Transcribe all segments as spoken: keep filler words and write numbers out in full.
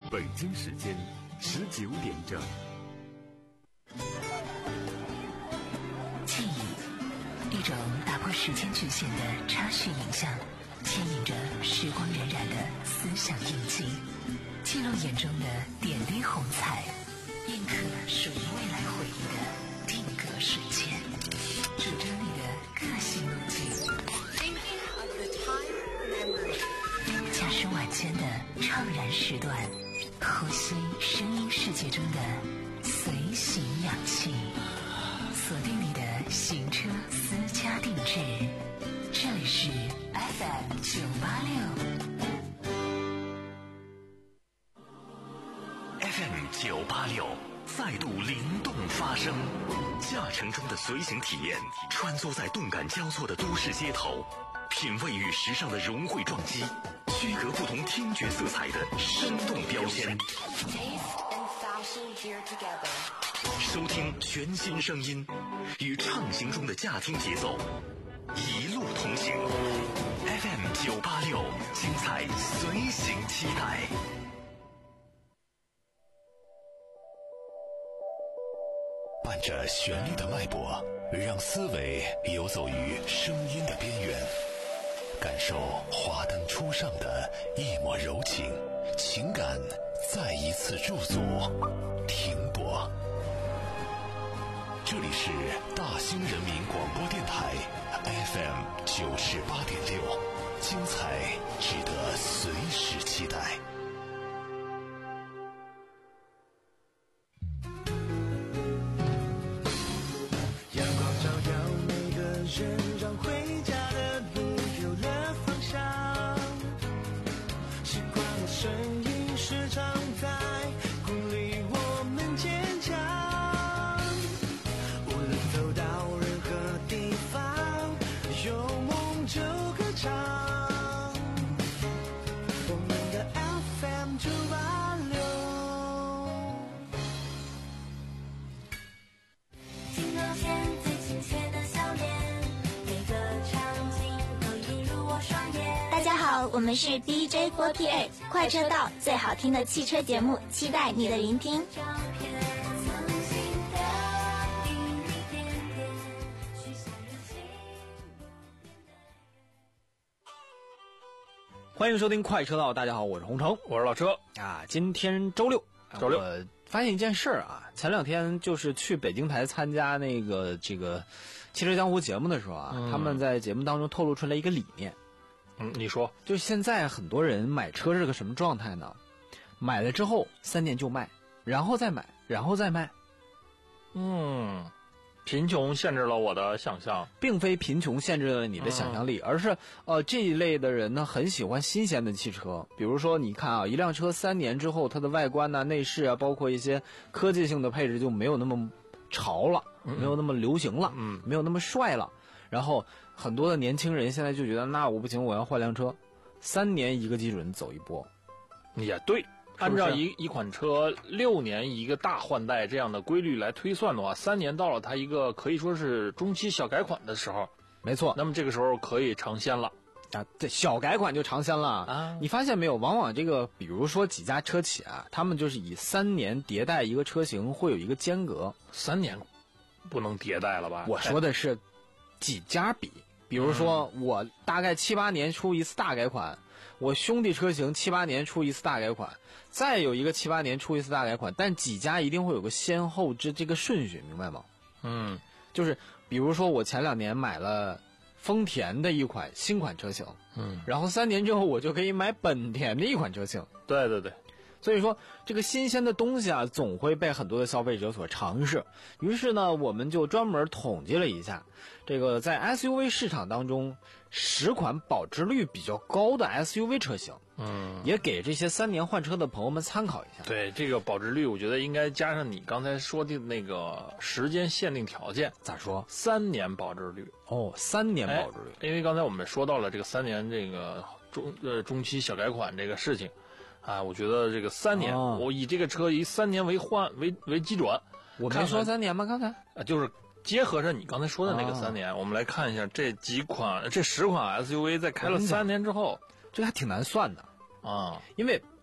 北京时间十九点整。 记忆，一种打破时间局限的插叙影像，牵引着时光荏苒的思想印记，记录眼中的点滴红彩，印刻属于未来回忆的定格瞬间，主张你的个性路径。驾驶晚间的怅然时段，呼吸声音世界中的随行氧气，锁定你的行车私家定制。这里是 F M 九八六 F M 九八六再度灵动发声，驾乘中的随行体验，穿梭在动感交错的都市街头，品味与时尚的融汇撞击，区隔不同听觉色彩的生动标签，收听全新声音，与畅行中的驾听节奏一路同行。 F M 九八六，精彩随行期待。伴着旋律的脉搏，让思维游走于声音的边缘，感受华灯初上的一抹柔情，情感再一次驻足停泊。这里是大兴人民广播电台 F M 九十八点六，精彩值得随时期待。 阳光照耀每个人，让回家的路有了方向。习惯的声音时常在鼓励我们坚强。无论走到任何地方，有梦就歌唱。我们的 F M 九八六。 听到现最亲切的笑脸，每个场景都映入我双眼。 大家好，我们是 D J 四十八 快车道，最好听的汽车节目，期待你的聆听。 照片曾经的点点点点，许下热情不变的。 欢迎收听快车道，大家好，我是洪城， 我是老车啊。今天周六， 周六我发现一件事儿啊，前两天就是去北京台参加那个这个汽车江湖节目的时候啊， 嗯、 他们在节目当中透露出来一个理念。 嗯，你说， 就现在很多人买车是个什么状态呢？买了之后三年就卖，然后再买，然后再卖。 嗯，贫穷限制了我的想象， 并非贫穷限制了你的想象力，嗯、而是呃这一类的人呢很喜欢新鲜的汽车。比如说你看啊，一辆车三年之后，它的外观呐、内饰啊，包括一些科技性的配置就没有那么潮了， 嗯、 没有那么流行了， 嗯， 没有那么帅了。然后很多的年轻人现在就觉得，那我不行，我要换辆车，三年一个基准走一波。 也对，按照一一款车六年一个大换代这样的规律来推算的话，三年到了它一个可以说是中期小改款的时候， 没错， 那么这个时候可以尝鲜了啊。对，小改款就尝鲜了啊。你发现没有？往往这个，比如说几家车企啊，他们就是以三年迭代一个车型，会有一个间隔。 三年不能迭代了吧？ 我说的是几家比，比如说我大概七八年出一次大改款，我兄弟车型七八年出一次大改款，再有一个七八年出一次大改款，但几家一定会有个先后之这个顺序，明白吗？ 嗯， 就是比如说我前两年买了丰田的一款新款车型， 嗯， 然后三年之后我就可以买本田的一款车型。 对对对。 所以说这个新鲜的东西啊，总会被很多的消费者所尝试。于是呢，我们就专门统计了一下，这个在 S U V 市场当中十款保值率比较高的 S U V 车型， 嗯， 也给这些三年换车的朋友们参考一下。 对，这个保值率我觉得应该加上你刚才说的那个时间限定条件。 咋说？ 三年保值率。 哦，三年保值率。 哎，因为刚才我们说到了这个三年这个中呃中期小改款这个事情。啊，我觉得这个三年，哦、我以这个车以三年为换为为基准。 我没说三年吗？刚才啊，就是结合着你刚才说的那个三年，哦、我们来看一下这几款这十款 S U V 在开了三年之后， 这个还挺难算的啊， 因为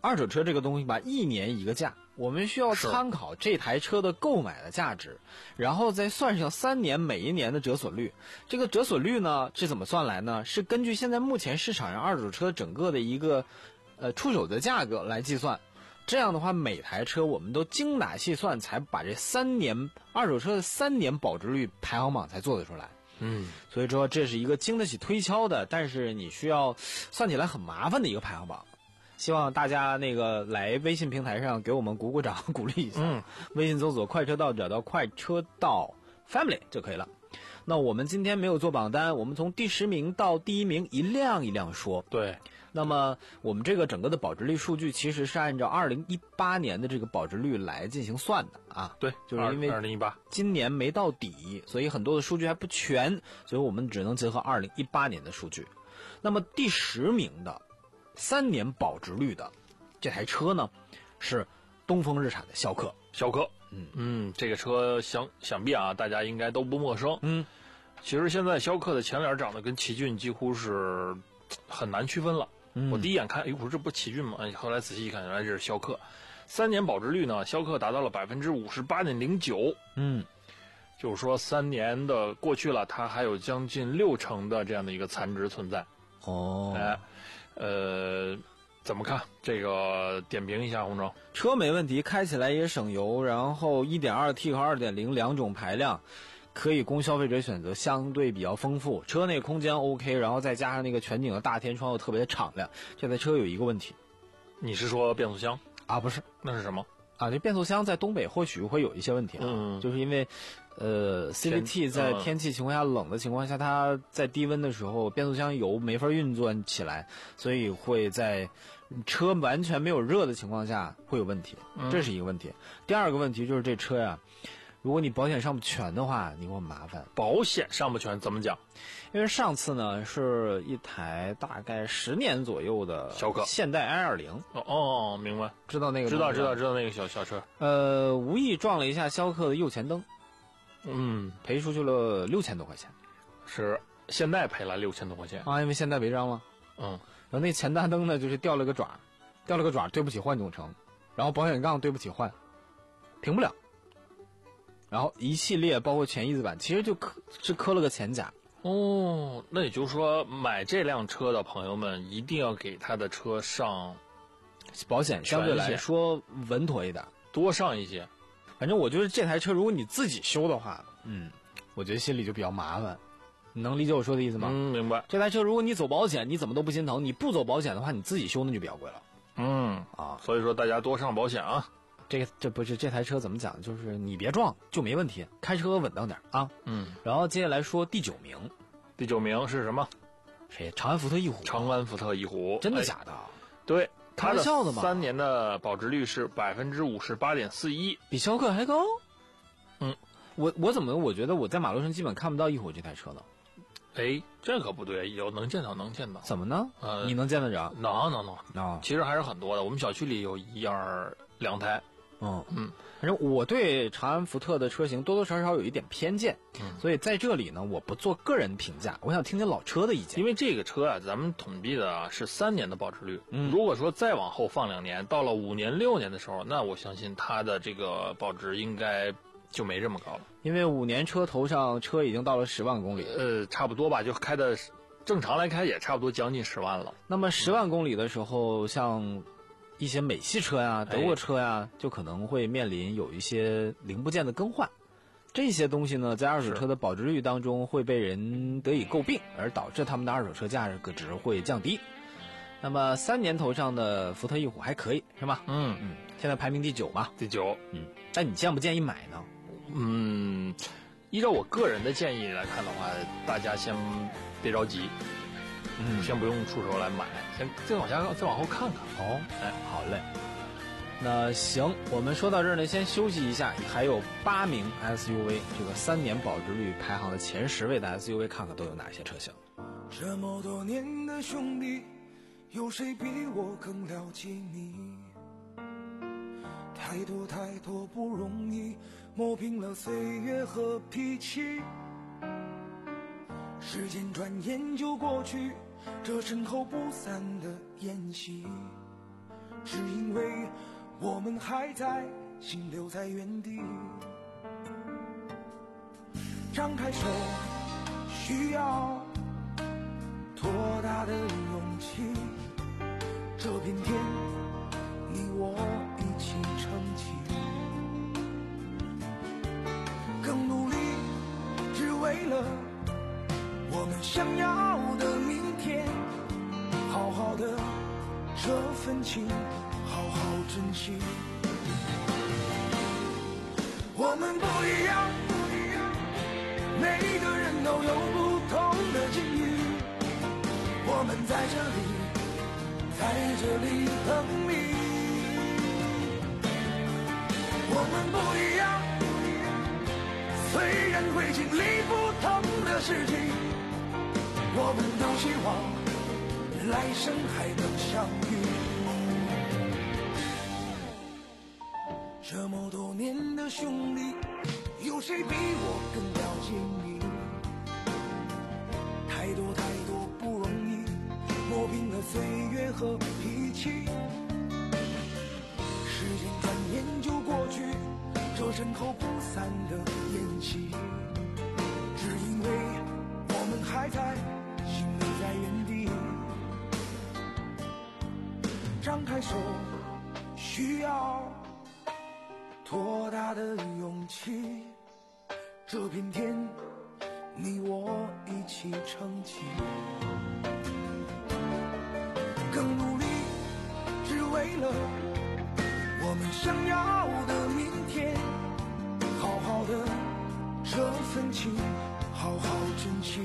二手车这个东西吧，一年一个价，我们需要是参考这台车的购买的价值，然后再算上三年每一年的折损率。这个折损率呢是怎么算来呢？是根据现在目前市场上二手车整个的一个呃出手的价格来计算。这样的话，每台车我们都精打细算，才把这三年二手车的三年保值率排行榜才做得出来。 嗯， 所以说这是一个经得起推敲的，但是你需要算起来很麻烦的一个排行榜。希望大家那个来微信平台上给我们鼓鼓掌，鼓励一下。 嗯， 微信搜索快车道，找到快车道 Family 就可以了。那我们今天没有做榜单，我们从第十名到第一名一辆一辆说。 对。 那么我们这个整个的保值率数据其实是按照二零一八年的这个保值率来进行算的啊。 对， 就是因为二零一八今年没到底，所以很多的数据还不全，所以我们只能结合二零一八年的数据。那么第十名的三年保值率的这台车呢，是东风日产的逍客。 逍客， 嗯嗯，这个车想想必啊，大家应该都不陌生。 嗯， 其实现在逍客的前脸长得跟奇骏几乎是很难区分了。 嗯我第一眼看，哎，我说这不奇骏吗？哎，后来仔细一看，原来这是逍客。三年保值率呢，逍客达到了百分之五十八点零九。 嗯， 就是说三年的过去了，它还有将近六成的这样的一个残值存在。 哦， 哎，呃，怎么看？这个点评一下，洪总。 车没问题，开起来也省油，然后 一点二 T 和 二点零 两种排量。可以供消费者选择，相对比较丰富，车内空间 OK， 然后再加上那个全景的大天窗又特别的敞亮。这台车有一个问题， 你是说变速箱啊？不是， 那是什么啊？这变速箱在东北或许会有一些问题啊， 嗯， 就是因为，呃 ，C V T 在天气情况下、嗯、冷的情况下，它在低温的时候，变速箱油没法运作起来，所以会在车完全没有热的情况下会有问题，这是一个问题。嗯、第二个问题就是这车呀。如果你保险上不全的话，你会很麻烦。 保险上不全怎么讲？ 因为上次呢是一台大概十年左右的逍客现代 i 二零。 哦哦，明白， 知道那个？ 知道知道知道那个小小车。 呃，无意撞了一下逍客的右前灯， 嗯， 赔出去了六千多块钱。 是现代赔了六千多块钱啊，因为现代违章了。 嗯， 然后那前大灯呢就是掉了个爪，掉了个爪，对不起换总成，然后保险杠对不起换，停不了。然后一系列包括前翼子板，其实就磕是磕了个前甲。 哦，那也就是说，买这辆车的朋友们一定要给他的车上保险，相对来说稳妥一点， 多上一些。 反正我觉得这台车，如果你自己修的话，嗯，我觉得心里就比较麻烦。你能理解我说的意思吗？ 嗯，明白。 这台车如果你走保险，你怎么都不心疼；你不走保险的话，你自己修那就比较贵了。 嗯啊， 所以说大家多上保险啊。 这个这不是这台车怎么讲？就是你别撞就没问题，开车稳当点啊。 嗯， 然后接下来说第九名， 第九名是什么？ 谁？长安福特翼虎。 长安福特翼虎， 真的假的？ 哎、对， 开玩笑的吗？ 三年的保值率是百分之五十八点四一， 比逍客还高。 嗯， 我我怎么我觉得我在马路上基本看不到翼虎这台车呢？ 哎，这可不对，有能见到能见到。 怎么呢？ 呃， 你能见得着？ 能能能啊！ 其实还是很多的，我们小区里有一二两台。 嗯嗯， 反正我对长安福特的车型多多少少有一点偏见， 嗯， 所以在这里呢，我不做个人评价，我想听听老车的意见。 因为这个车啊，咱们统计的啊是三年的保值率， 嗯， 如果说再往后放两年，到了五年、六年的时候，那我相信它的这个保值应该就没这么高了。 因为五年车头上车已经到了十万公里， 呃，差不多吧，就开的正常来开也差不多将近十万了。 那么十万公里的时候，像一些美系车呀、德国车呀，就可能会面临有一些零部件的更换，这些东西呢，在二手车的保值率当中会被人得以诟病，而导致他们的二手车价格值会降低。那么三年头上的福特翼虎还可以，是吧？ 嗯嗯，现在排名第九嘛， 第九。 嗯，但你建不建议买呢？ 嗯，依照我个人的建议来看的话，大家先别着急。 嗯， 先不用出手来买，先再往下再往后看看。 哦，哎，好嘞。那行，我们说到这儿呢，先休息一下。还有八名 S U V， 这个三年保值率排行的前十位的 S U V， 看看都有哪些车型。 这么多年的兄弟，有谁比我更了解你？太多太多不容易，磨平了岁月和脾气。时间转眼就过去，这身后不散的宴席， 只因为我们还在，心留在原地。张开手，需要多大的勇气？这片天，你我一起撑起。更努力，只为了我们想要的明天。好好的这份情，好好珍惜。我们不一样，每个人都有不同的境遇。我们在这里，在这里等你。我们不一样，虽然会经历不同的事情，我们都希望来生还能相遇。这么多年的兄弟，有谁比我更了解你？太多太多不容易，磨平了岁月和脾气。时间转眼就过去，这身后不散的宴席，只因为我们还在，心留在原地。张开手，需要多大的勇气？这片天，你我一起撑起。更努力，只为了我们想要的明天。好好的这份情，好好珍惜。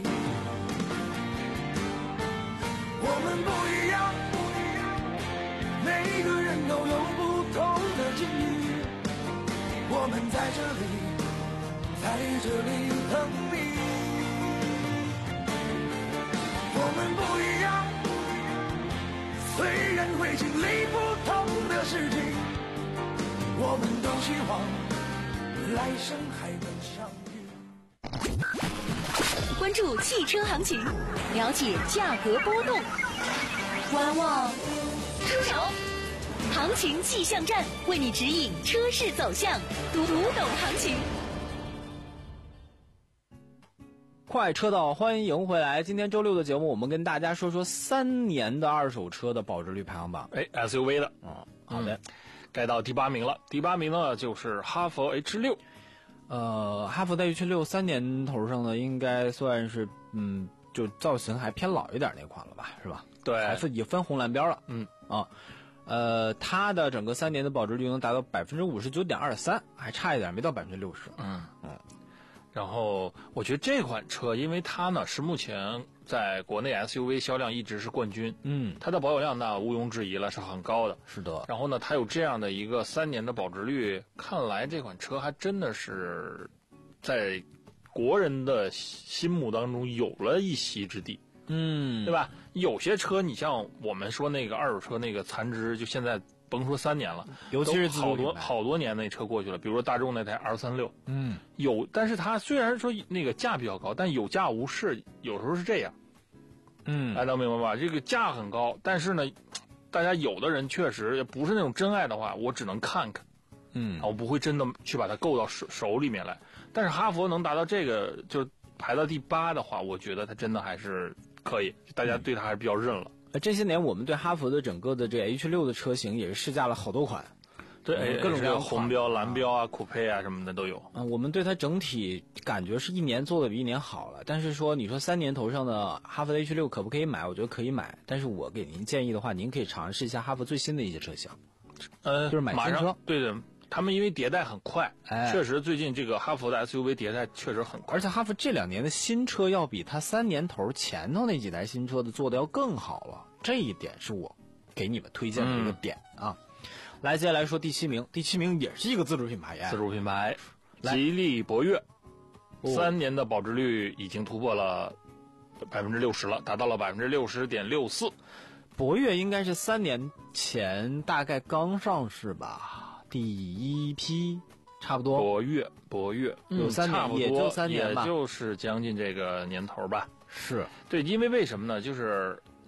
我们不一样，每个人都有不同的境遇。我们在这里，在这里等你。我们不一样，虽然会经历不同的事情，我们都希望来生还能相遇。 关注汽车行情，了解价格波动，观望出手，行情气象站为你指引车市走向，读懂行情。 快车道，欢迎回来。今天周六的节目，我们跟大家说说三年的二手车的保值率排行榜。 哎 ，S U V 的， 嗯，好的， 该到第八名了。第八名呢就是哈弗 H 六。 呃，哈弗的 H 六三年头上呢，应该算是嗯，就造型还偏老一点那款了吧，是吧？ 对， 还是也分红蓝标了。 嗯啊，呃，它的整个三年的保值率能达到百分之五十九点二三，还差一点，没到百分之六十。 嗯嗯。然后我觉得这款车，因为它呢是目前在国内 S U V 销量一直是冠军， 嗯， 它的保有量那毋庸置疑了，是很高的。 是的。 然后呢，它有这样的一个三年的保值率，看来这款车还真的是在国人的心目当中有了一席之地， 嗯， 对吧？有些车，你像我们说那个二手车那个残值，就现在甭说三年了， 尤其是好多好多年那车过去了，比如说大众那台 R 三六， 嗯， 有，但是它虽然说那个价比较高，但有价无市，有时候是这样， 嗯， 大家能明白吧？这个价很高，但是呢，大家有的人确实不是那种真爱的话，我只能看看， 嗯， 我不会真的去把它够到手手里面来。但是哈弗能达到这个，就排到第八的话，我觉得它真的还是可以，大家对它还是比较认了。 呃，这些年我们对哈弗的整个的这 H 六的车型也是试驾了好多款， 对， 嗯、各种各样的红标、蓝标啊、酷配啊什么的都有。 啊、呃，我们对它整体感觉是一年做的比一年好了。但是说，你说三年头上的哈弗的 H 六可不可以买？我觉得可以买。但是我给您建议的话，您可以尝试一下哈弗最新的一些车型， 呃， 就是买新车。 对的。他们因为迭代很快， 哎， 确实最近这个哈弗的 S U V 迭代确实很快， 而且哈弗这两年的新车要比它三年头前头那几台新车的做的要更好了，这一点是我给你们推荐的一个点、嗯、啊。来，接下来说第七名，第七名也是一个自主品牌呀， 自主品牌，吉利博越， 哦、 三年的保值率已经突破了百分之六十了，达到了百分之六十点六四。 博越应该是三年前大概刚上市吧。第一批差不多， 博越博越有三年， 差不多也就三年吧， 也就是将近这个年头吧。 是对，因为为什么呢？就是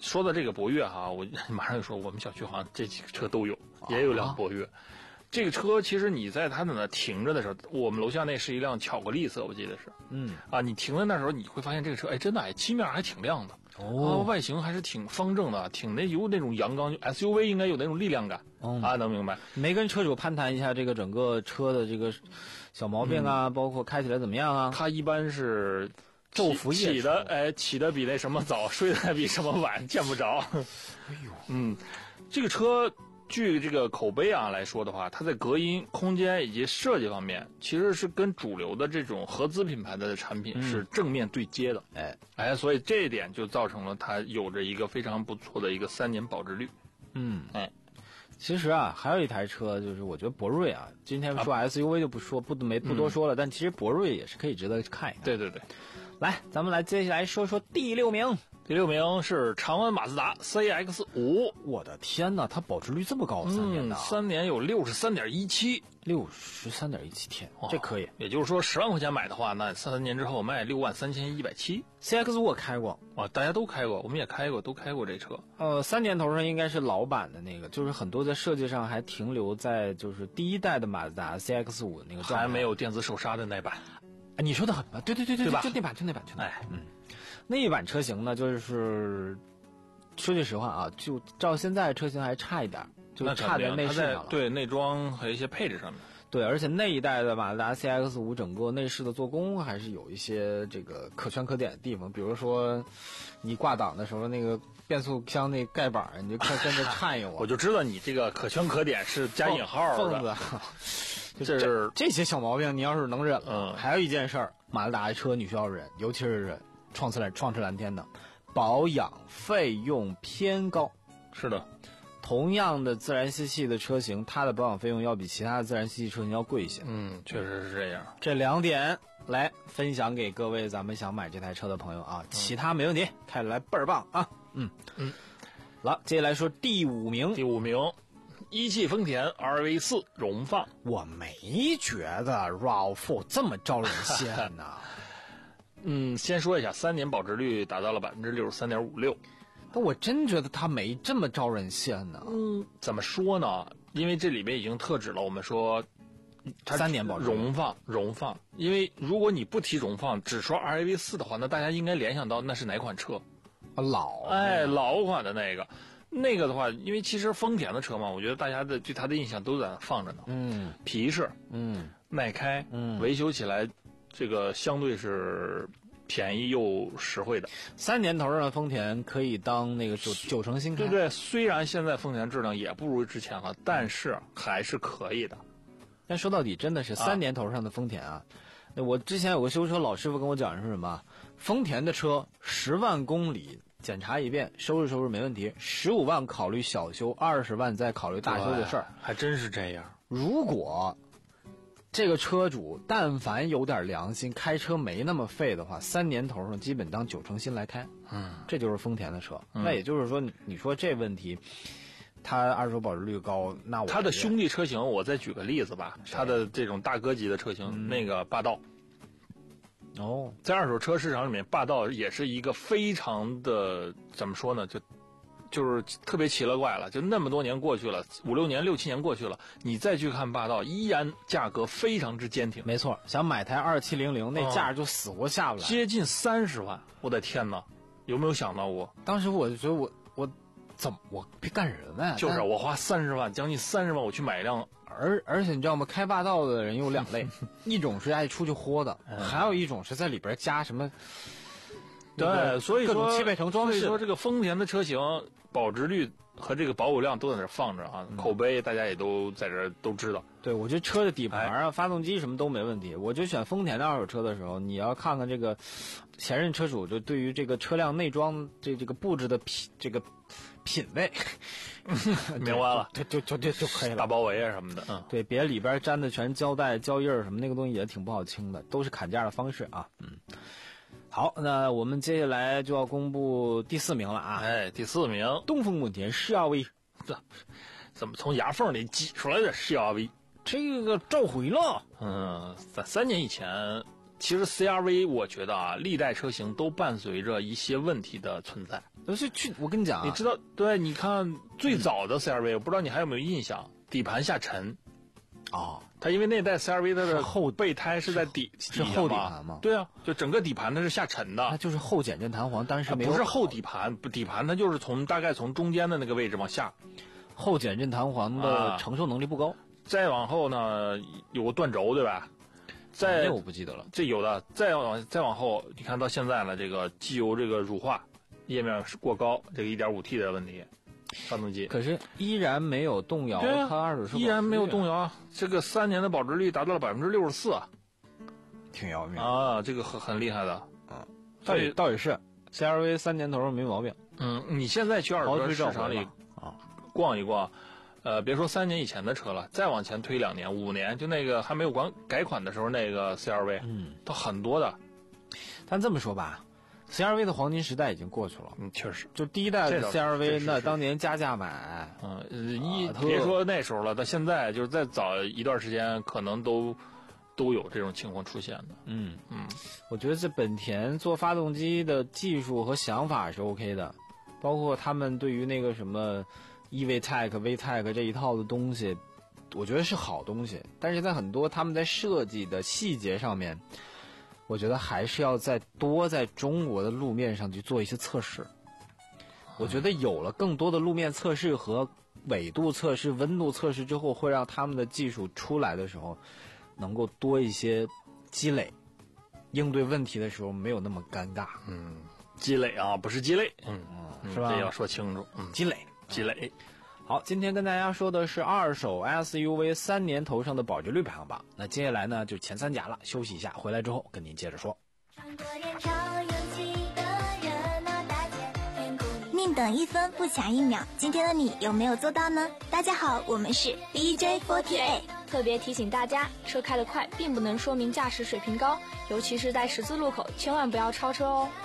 说到这个博越哈，我马上就说我们小区好像这几个车都有，也有辆博越。这个车其实你在它在那停着的时候，我们楼下那是一辆巧克力色，我记得是。 嗯啊，你停在那时候，你会发现这个车，哎，真的哎，漆面还挺亮的。 哦， 啊，外形还是挺方正的，挺那有那种阳刚 S U V 应该有那种力量感。 嗯、 啊，能明白。 没跟车主攀谈一下这个整个车的这个小毛病啊，嗯、包括开起来怎么样啊？ 它一般是昼伏夜起的，哎，起的比那什么早，睡的比什么晚，见不着。 哎呦， 嗯，这个车。据这个口碑啊来说的话，它在隔音、空间以及设计方面，其实是跟主流的这种合资品牌的产品是正面对接的。 嗯、哎哎，所以这一点就造成了它有着一个非常不错的一个三年保值率。 嗯， 哎， 其实啊，还有一台车，就是我觉得博瑞啊，今天说 S U V 就不说，不没不多说了，嗯、但其实博瑞也是可以值得看一看。 对对对， 来，咱们来接下来说说第六名。 第六名是长安马自达 C X 五， 我的天哪，它保值率这么高，三年的、啊嗯，三年有六十三点一七， 六十三点一七天，这可以。 也就是说，十万块钱买的话，那三年之后卖六万三千一百七。 C X 五我开过啊，大家都开过，我们也开过，都开过这车。 呃，三年头上应该是老版的那个，就是很多在设计上还停留在就是第一代的马自达 C X 五那个状态， 还没有电子手刹的那版。 啊，你说的很吧？对对对对， 对吧？ 就那版，就那版，就那版。 哎， 嗯。那一版车型呢，就是说句实话啊，就照现在车型还差一点，就差在内饰上了。 对内装和一些配置上面。 对，而且那一代的马自达 C X 五整个内饰的做工还是有一些这个可圈可点的地方，比如说你挂档的时候那个变速箱那盖板，你就看跟着颤悠啊。 我就知道你这个可圈可点是加引号的。 缝子，这是这些小毛病，你要是能忍了。 嗯。 还有一件事儿，马自达的车你需要忍，尤其是创次蓝创驰蓝天的保养费用偏高。 是的， 同样的自然吸气的车型，它的保养费用要比其他的自然吸气车型要贵一些。 嗯，确实是这样。 这两点来分享给各位咱们想买这台车的朋友啊，嗯、其他没问题，开起来倍儿棒啊。嗯嗯，好，接下来说第五名。 第五名，一汽丰田 R V 四荣放。 我没觉得 R A V 这么招人嫌呐。 嗯，先说一下，三年保值率达到了百分之六十三点五六。 但我真觉得它没这么招人嫌呢。 嗯，怎么说呢？因为这里面已经特指了，我们说它三年保值荣放荣放。因为如果你不提荣放，只说 R V 四的话，那大家应该联想到那是哪款车？ 啊，老哎，老款的那个。那个的话，因为其实丰田的车嘛，我觉得大家的对它的印象都在那放着呢。 嗯， 皮实， 嗯， 耐开， 嗯， 维修起来这个相对是便宜又实惠的。 三年头上的丰田可以当那个九九成新开。 对对，虽然现在丰田质量也不如之前了，但是还是可以的。 但说到底，真的是三年头上的丰田啊！啊我之前有个修车老师傅跟我讲是什么？丰田的车十万公里检查一遍，收拾收拾没问题，十五万考虑小修，二十万再考虑大修的事儿， 还真是这样。 如果这个车主但凡有点良心，开车没那么费的话，三年头上基本当九成新来开。 嗯， 这就是丰田的车。 嗯、 那也就是说，你说这问题，它二手保值率高，那我它的兄弟车型，我再举个例子吧，它的这种大哥级的车型， 嗯、 那个霸道。 哦， 在二手车市场里面，霸道也是一个非常的怎么说呢？就就是特别奇了怪了。就那么多年过去了，五六年、六七年过去了，你再去看霸道，依然价格非常之坚挺。 没错，想买台二七零零，那价就死活下不来， 哦、接近三十万。我的天哪，有没有想到过？ 当时我就觉得我我怎么我别干人呢？ 就是我花三十万，将近三十万，我去买一辆。 而而且你知道吗？开霸道的人有两类，一种是爱出去豁的， 嗯、 还有一种是在里边加什么。 对，所以说各种汽配城装饰。 所以说这个丰田的车型保值率和这个保有量都在那放着啊，嗯、口碑大家也都在这都知道。 对，我觉得车的底盘啊、哎、发动机什么都没问题。我就选丰田的二手车的时候，你要看看这个前任车主就对于这个车辆内装这这个布置的品这个品味。 明白了， 就就就就就可以了， 大包围啊什么的，嗯， 对，别里边粘的全胶带、胶印什么，那个东西也挺不好清的，都是砍价的方式啊，嗯。好，那我们接下来就要公布第四名了啊！ 哎，第四名， 东风本田 C R V， 这怎么从牙缝里挤出来的 C R V？ 这个召回了。 嗯，在三年以前其实 C R V 我觉得啊，历代车型都伴随着一些问题的存在。 都是去，我跟你讲、啊， 你知道，对，你看最早的 C R V，、嗯、我不知道你还有没有印象，底盘下沉。 哦， 它因为那代 C R V 它的后备胎是在底是后底盘吗？ 对啊，就整个底盘它是下沉的。 它就是后减震弹簧，但是没有、 啊、不是后底盘，不底盘它就是从大概从中间的那个位置往下。 后减震弹簧的承受能力不高。啊、 再往后呢，有个断轴，对吧？再、 这我不记得了。 这有的，再往再往后，你看到现在呢，这个机油这个乳化。液面是过高，这个 一点五 T 的问题，发动机可是依然没有动摇， 对啊、 它二手车依然没有动摇啊！这个三年的保值率达到了百分之六十四啊， 挺要命啊！这个很很厉害的， 嗯，倒也倒也是 C R V 三年头没毛病。 嗯，你现在去二手车市场里啊逛一逛，呃，别说三年以前的车了，再往前推两年、五年，就那个还没有管改款的时候，那个 C R V， 嗯，都很多的。 但这么说吧。C R V 的黄金时代已经过去了， 嗯，确实， 就第一代的 C R V， 那当年加价买， 嗯，一、呃、别说那时候了，到现在就是再早一段时间，可能都都有这种情况出现的。 嗯嗯， 我觉得这本田做发动机的技术和想法是 OK 的，包括他们对于那个什么 E V Tech、V Tech 这一套的东西，我觉得是好东西，但是在很多他们在设计的细节上面。我觉得还是要再多在中国的路面上去做一些测试。我觉得有了更多的路面测试和纬度测试、温度测试之后，会让他们的技术出来的时候，能够多一些积累，应对问题的时候没有那么尴尬。 嗯，积累啊，不是鸡肋。嗯嗯，是吧？ 这要说清楚。嗯， 积累， 积累。 好，今天跟大家说的是二手 S U V 三年头上的保值率排行榜。那接下来呢，就前三甲了，休息一下，回来之后跟您接着说。 宁等一分不抢一秒，今天的你有没有做到呢？大家好，我们是 D J 四十八。 特别提醒大家，车开得快并不能说明驾驶水平高，尤其是在十字路口，千万不要超车哦。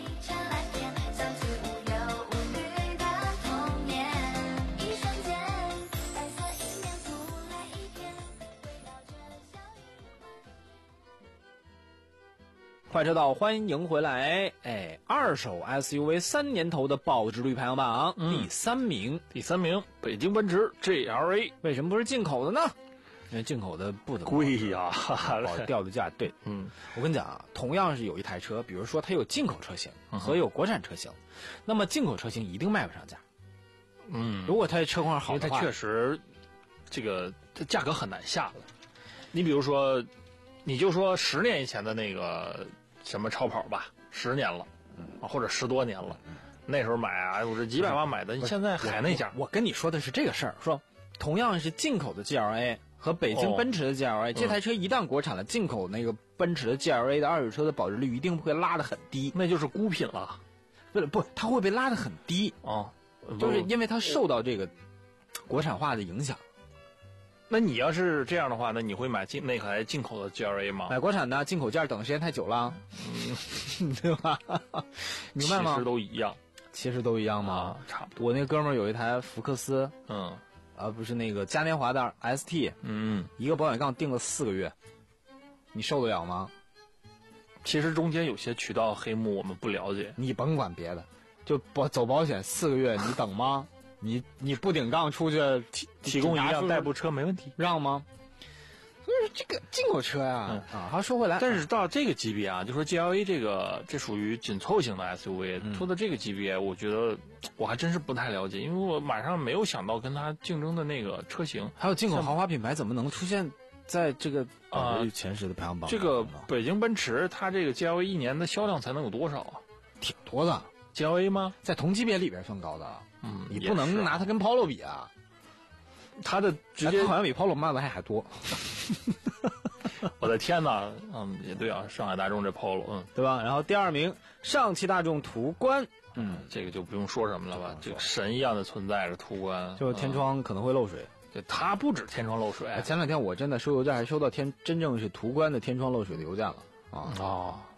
快车道，欢迎回来！哎，二手 S U V 三年头的保值率排行榜、嗯、第三名， 第三名，北京奔驰 G L A。 为什么不是进口的呢？因为进口的不怎么贵呀， 掉的价。对， 嗯， 我跟你讲啊，同样是有一台车，比如说它有进口车型和有国产车型，嗯、那么进口车型一定卖不上价。 嗯， 如果它的车况好的话， 因为它确实这个它价格很难下的。你比如说，你就说十年以前的那个。什么超跑吧，十年了，嗯，或者十多年了，嗯、那时候买啊，我这几百万买的，你现在还那价。 我跟你说的是这个事儿，说同样是进口的 G L A 和北京奔驰的 G L A，、哦、这台车一旦国产了，进口那个奔驰的 G L A 的二手车的保值率一定会拉得很低， 那就是孤品了。 不不，它会被拉得很低哦， 就是因为它受到这个国产化的影响。 那你要是这样的话，那你会买进那台进口的 G L A 吗？ 买国产的进口件等的时间太久了，嗯，对吧？明白吗？ 其实都一样， 其实都一样吗？ 啊、差不多。 我那哥们儿有一台福克斯， 嗯， 啊，不是那个嘉年华的 S T， 嗯， 一个保险杠定了四个月，你受得了吗？ 其实中间有些渠道黑幕我们不了解， 你甭管别的，就保走保险四个月，你等吗？你你不顶杠出去提提供一辆代步车没问题， 让吗？所以说这个进口车呀，嗯、啊，好说回来， 但是到这个级别啊，就说 G L A 这个这属于紧凑型的 S U V，、嗯、说到这个级别，我觉得我还真是不太了解，因为我马上没有想到跟它竞争的那个车型， 还有进口豪华品牌怎么能出现在这个保值率前十的排行榜、 呃？这个北京奔驰它这个 G L A 一年的销量才能有多少啊？ 挺多的 ，G L A 吗？ 在同级别里边算高的。 嗯， 你不能拿它跟 Polo 比啊，它的直接好像比 Polo 卖的还还多。 我的天哪，嗯，也对啊，上海大众这 Polo， 嗯， 对吧？然后第二名，上汽大众途观， 嗯，这个就不用说什么了吧，这个神一样的存在着途观， 就是天窗可能会漏水。 对、嗯，它不止天窗漏水， 前两天我真的收油价还收到天真正是途观的天窗漏水的邮件了啊！ 哦，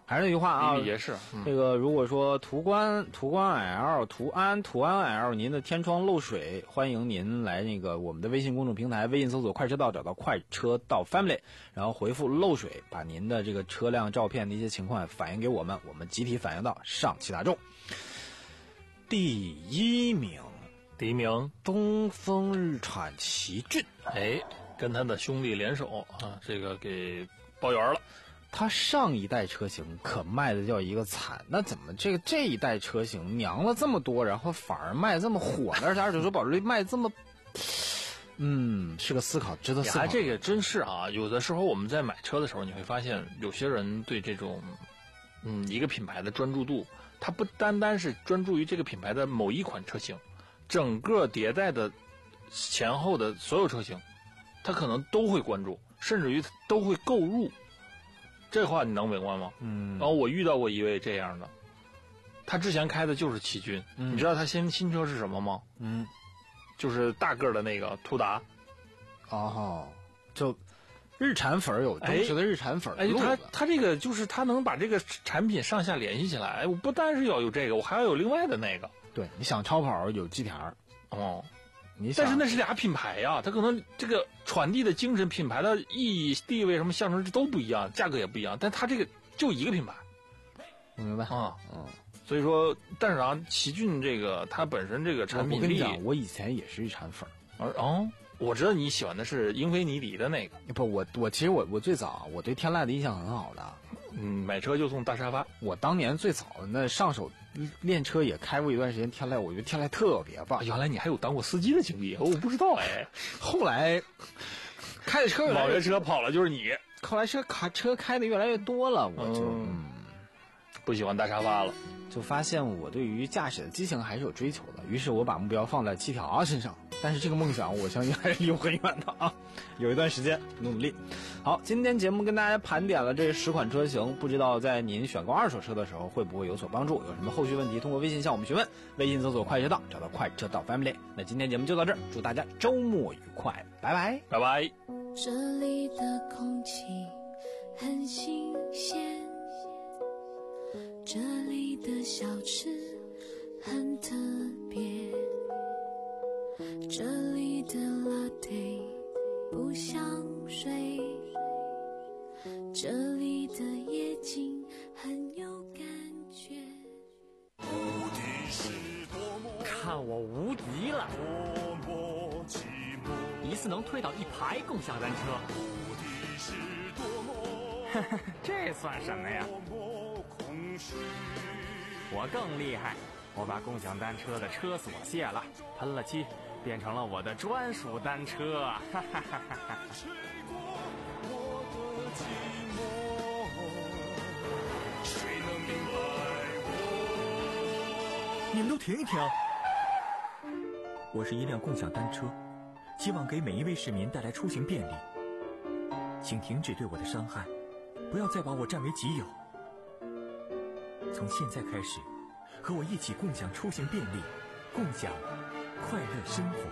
还是那句话啊， 比比皆是。嗯、 这个如果说途观、途观 L、途安、途安 L， 您的天窗漏水，欢迎您来那个我们的微信公众平台，微信搜索快车道，找到快车道 Family， 然后回复漏水，把您的这个车辆照片的一些情况反映给我们，我们集体反映到上汽大众。第一名， 第一名， 东风日产奇骏， 哎，跟他的兄弟联手啊，这个给包圆了。 它上一代车型可卖的叫一个惨，那怎么这个这一代车型娘了这么多，然后反而卖这么火呢？而且二手车保值率卖这么，嗯，是个思考，值得思考。 这个真是啊，有的时候我们在买车的时候，你会发现有些人对这种，嗯，一个品牌的专注度，他不单单是专注于这个品牌的某一款车型，整个迭代的前后的所有车型，他可能都会关注，甚至于都会购入。这话你能明白吗？ 嗯。 然后我遇到过一位这样的，他之前开的就是奇骏， 嗯、 你知道他新新车是什么吗？ 嗯， 就是大个的那个途达。 哦，就日产粉有忠实的日产粉。 哎，他他这个就是他能把这个产品上下联系起来。哎，我不单是要有这个，我还要有另外的那个。 对，你想超跑有 G T R， 哦。 你但是那是俩品牌呀、啊，它可能这个传递的精神、品牌的意义、地位什么象征都不一样，价格也不一样，但它这个就一个品牌， 我明白啊， 嗯， 所以说，但是啊，奇骏这个它本身这个产品力， 我跟你讲，我以前也是日产粉， 而哦，我知道你喜欢的是英菲尼迪的那个， 不，我我其实我我最早我对天籁的印象很好的， 嗯，买车就送大沙发， 我当年最早那上手。练车也开过一段时间天籁，我觉得天籁特别棒。 原来你还有当过司机的经历，我不知道哎。 后来开的车越来越车跑了就是你， 后来车开车开的越来越多了，我就、嗯嗯、 不喜欢大沙发了， 就发现我对于驾驶的激情还是有追求的。于是我把目标放在七条身上，但是这个梦想我相信还是离我很远的啊，有一段时间努力。好，今天节目跟大家盘点了这十款车型，不知道在您选购二手车的时候会不会有所帮助？有什么后续问题，通过微信向我们询问，微信搜索快车道，找到快车道 Family。那今天节目就到这儿，祝大家周末愉快，拜拜， 拜拜。 这里的空气很新鲜，这里的小吃很特别，这里的 latte 不像水，这里的夜景很有感觉。 看我无敌了！一次能推倒一排共享单车。这算什么呀？我更厉害，我把共享单车的车锁卸了，喷了漆，变成了我的专属单车。哈哈哈哈！ 你们都停一停！我是一辆共享单车，希望给每一位市民带来出行便利。请停止对我的伤害，不要再把我占为己有。从现在开始，和我一起共享出行便利，共享快乐生活。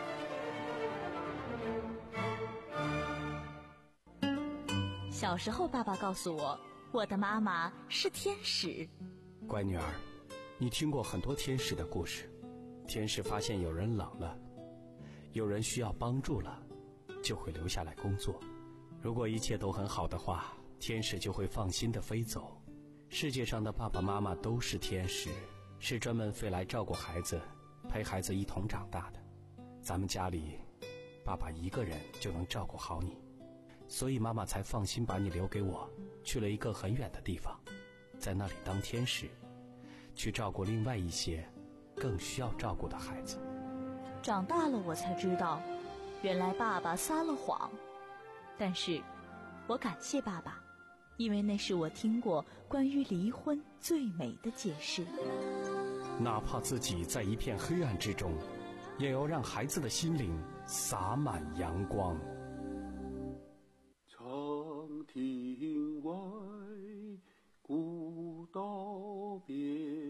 小时候，爸爸告诉我，我的妈妈是天使。 乖女儿，你听过很多天使的故事。天使发现有人冷了，有人需要帮助了，就会留下来工作。如果一切都很好的话，天使就会放心地飞走。世界上的爸爸妈妈都是天使，是专门飞来照顾孩子，陪孩子一同长大的。咱们家里，爸爸一个人就能照顾好你，所以妈妈才放心把你留给我，去了一个很远的地方，在那里当天使，去照顾另外一些更需要照顾的孩子。 长大了我才知道，原来爸爸撒了谎。但是我感谢爸爸，因为那是我听过关于离婚最美的解释。 哪怕自己在一片黑暗之中，也要让孩子的心灵洒满阳光。 长亭外，古道边，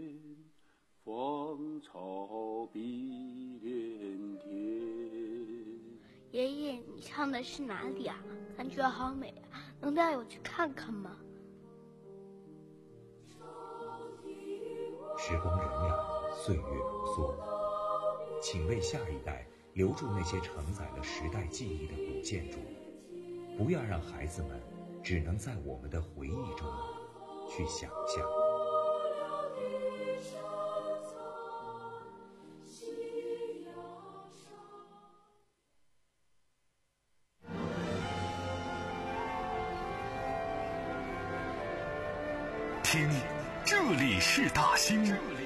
芳草碧连天。 爷爷，你唱的是哪里啊？感觉好美啊，能带我去看看吗？ 时光荏苒，岁月如梭，请为下一代留住那些承载了时代记忆的古建筑，不要让孩子们只能在我们的回忆中去想象。 听，这里是大兴。